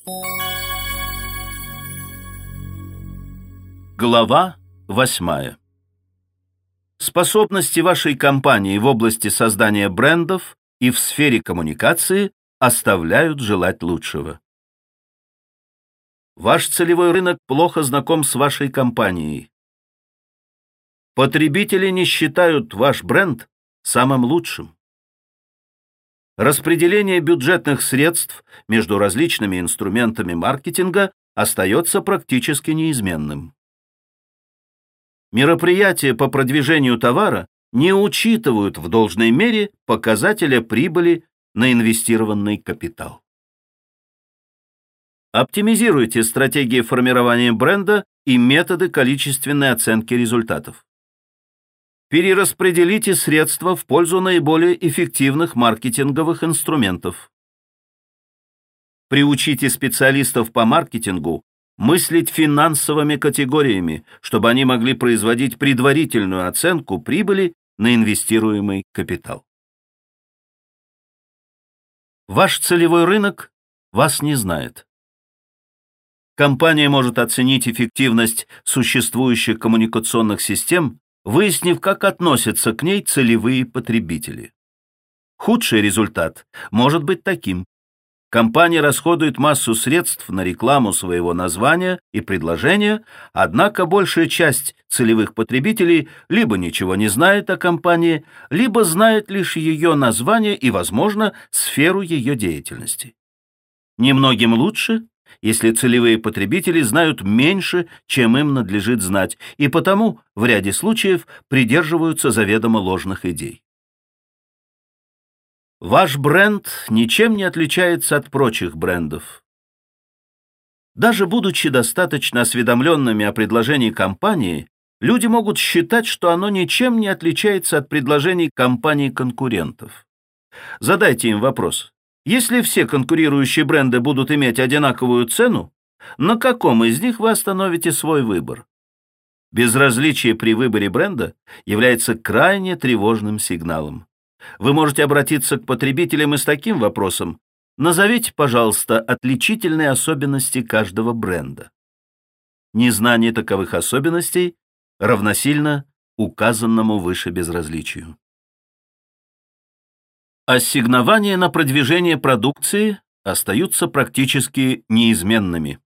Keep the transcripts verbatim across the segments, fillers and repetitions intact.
Глава восьмая. Способности вашей компании в области создания брендов и в сфере коммуникации оставляют желать лучшего. Ваш целевой рынок плохо знаком с вашей компанией. Потребители не считают ваш бренд самым лучшим. Распределение бюджетных средств между различными инструментами маркетинга остается практически неизменным. Мероприятия по продвижению товара не учитывают в должной мере показателя прибыли на инвестированный капитал. Оптимизируйте стратегии формирования бренда и методы количественной оценки результатов. Перераспределите средства в пользу наиболее эффективных маркетинговых инструментов. Приучите специалистов по маркетингу мыслить финансовыми категориями, чтобы они могли производить предварительную оценку прибыли на инвестируемый капитал. Ваш целевой рынок вас не знает. Компания может оценить эффективность существующих коммуникационных систем, выяснив, как относятся к ней целевые потребители. Худший результат может быть таким. Компания расходует массу средств на рекламу своего названия и предложения, однако большая часть целевых потребителей либо ничего не знает о компании, либо знает лишь ее название и, возможно, сферу ее деятельности. Немногим лучше, если целевые потребители знают меньше, чем им надлежит знать, и потому в ряде случаев придерживаются заведомо ложных идей. Ваш бренд ничем не отличается от прочих брендов. Даже будучи достаточно осведомленными о предложении компании, люди могут считать, что оно ничем не отличается от предложений компаний-конкурентов. Задайте им вопрос. Если все конкурирующие бренды будут иметь одинаковую цену, на каком из них вы остановите свой выбор? Безразличие при выборе бренда является крайне тревожным сигналом. Вы можете обратиться к потребителям и с таким вопросом: назовите, пожалуйста, отличительные особенности каждого бренда. Незнание таковых особенностей равносильно указанному выше безразличию. Ассигнования на продвижение продукции остаются практически неизменными.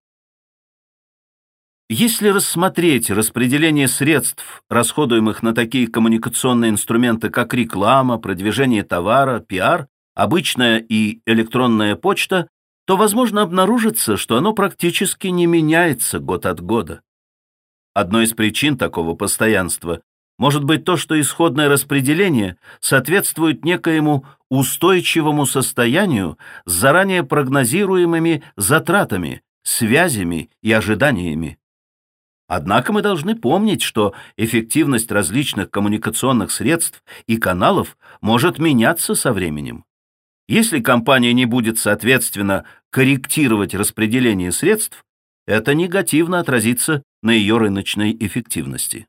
Если рассмотреть распределение средств, расходуемых на такие коммуникационные инструменты, как реклама, продвижение товара, пиар, обычная и электронная почта, то возможно обнаружится, что оно практически не меняется год от года. Одной из причин такого постоянства может быть то, что исходное распределение соответствует некоему устойчивому состоянию с заранее прогнозируемыми затратами, связями и ожиданиями. Однако мы должны помнить, что эффективность различных коммуникационных средств и каналов может меняться со временем. Если компания не будет соответственно корректировать распределение средств, это негативно отразится на ее рыночной эффективности.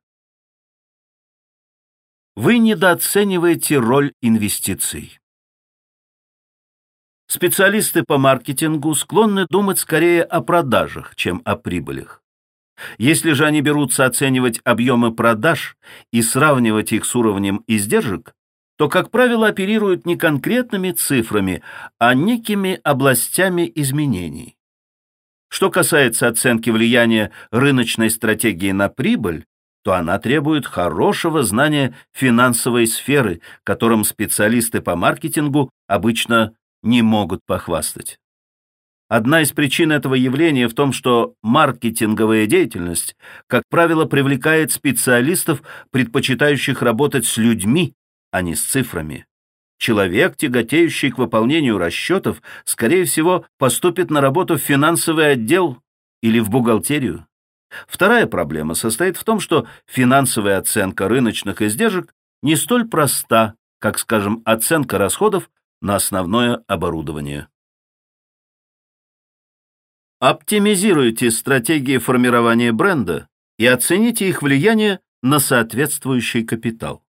Вы недооцениваете роль инвестиций. Специалисты по маркетингу склонны думать скорее о продажах, чем о прибылях. Если же они берутся оценивать объемы продаж и сравнивать их с уровнем издержек, то, как правило, оперируют не конкретными цифрами, а некими областями изменений. Что касается оценки влияния рыночной стратегии на прибыль, то она требует хорошего знания финансовой сферы, которым специалисты по маркетингу обычно не могут похвастать. Одна из причин этого явления в том, что маркетинговая деятельность, как правило, привлекает специалистов, предпочитающих работать с людьми, а не с цифрами. Человек, тяготеющий к выполнению расчетов, скорее всего, поступит на работу в финансовый отдел или в бухгалтерию. Вторая проблема состоит в том, что финансовая оценка рыночных издержек не столь проста, как, скажем, оценка расходов на основное оборудование. Оптимизируйте стратегии формирования бренда и оцените их влияние на соответствующий капитал.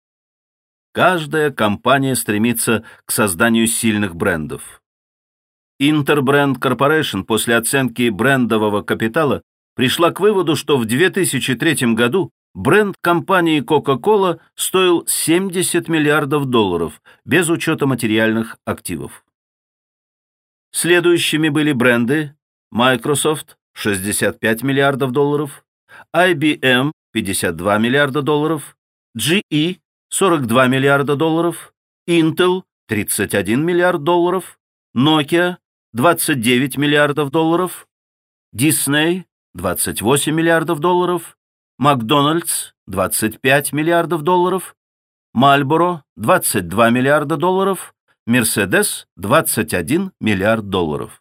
Каждая компания стремится к созданию сильных брендов. Interbrand Corporation после оценки брендового капитала пришла к выводу, что в две тысячи третьем году бренд компании Coca-Cola стоил семьдесят миллиардов долларов, без учета материальных активов. Следующими были бренды Microsoft – шестьдесят пять миллиардов долларов, ай би эм – пятьдесят два миллиарда долларов, джи и – сорок два миллиарда долларов, Intel – тридцать один миллиард долларов, Nokia – двадцать девять миллиардов долларов, Disney – двадцать восемь миллиардов долларов, Макдональдс – двадцать пять миллиардов долларов, Marlboro – двадцать два миллиарда долларов, Mercedes – двадцать один миллиард долларов.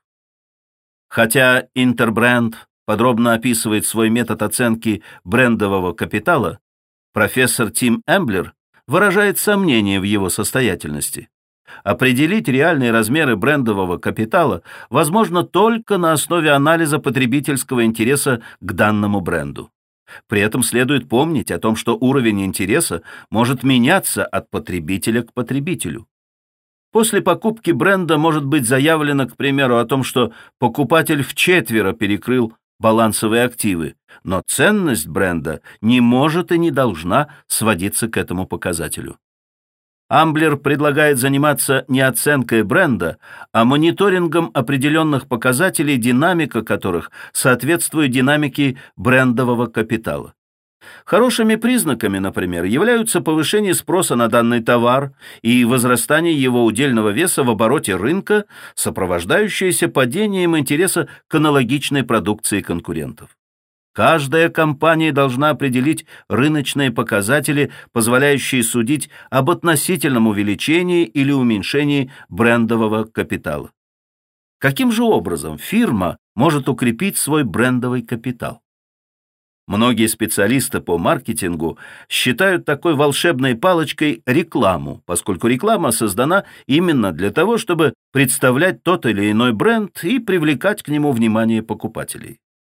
Хотя Interbrand подробно описывает свой метод оценки брендового капитала, профессор Тим Эмблер выражает сомнение в его состоятельности. Определить реальные размеры брендового капитала возможно только на основе анализа потребительского интереса к данному бренду. При этом следует помнить о том, что уровень интереса может меняться от потребителя к потребителю. После покупки бренда может быть заявлено, к примеру, о том, что покупатель вчетверо перекрыл балансовые активы, но ценность бренда не может и не должна сводиться к этому показателю. Амблер предлагает заниматься не оценкой бренда, а мониторингом определенных показателей, динамика которых соответствует динамике брендового капитала. Хорошими признаками, например, являются повышение спроса на данный товар и возрастание его удельного веса в обороте рынка, сопровождающееся падением интереса к аналогичной продукции конкурентов. Каждая компания должна определить рыночные показатели, позволяющие судить об относительном увеличении или уменьшении брендового капитала. Каким же образом фирма может укрепить свой брендовый капитал? Многие специалисты по маркетингу считают такой волшебной палочкой рекламу, поскольку реклама создана именно для того, чтобы представлять тот или иной бренд и привлекать к нему внимание покупателей.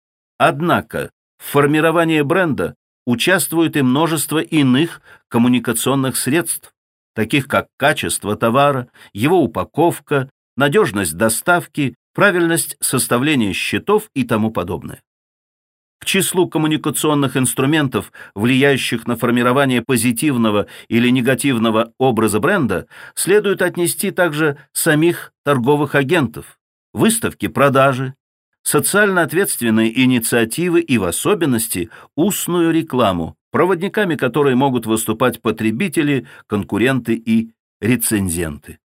Однако в формировании бренда участвует и множество иных коммуникационных средств, таких как качество товара, его упаковка, надежность доставки, правильность составления счетов и тому подобное. К числу коммуникационных инструментов, влияющих на формирование позитивного или негативного образа бренда, следует отнести также самих торговых агентов, выставки, продажи, социально ответственные инициативы и, в особенности, устную рекламу, проводниками которой могут выступать потребители, конкуренты и рецензенты.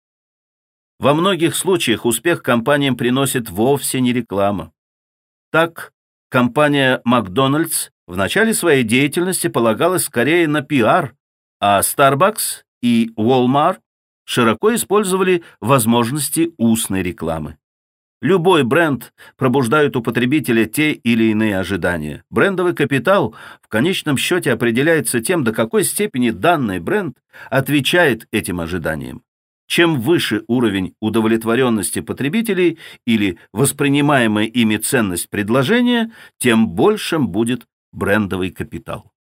Во многих случаях успех компаниям приносит вовсе не реклама. Так, компания Макдональдс в начале своей деятельности полагалась скорее на пиар, а Starbucks и Walmart широко использовали возможности устной рекламы. Любой бренд пробуждает у потребителя те или иные ожидания. Брендовый капитал в конечном счете определяется тем, до какой степени данный бренд отвечает этим ожиданиям. Чем выше уровень удовлетворенности потребителей или воспринимаемая ими ценность предложения, тем большим будет брендовый капитал.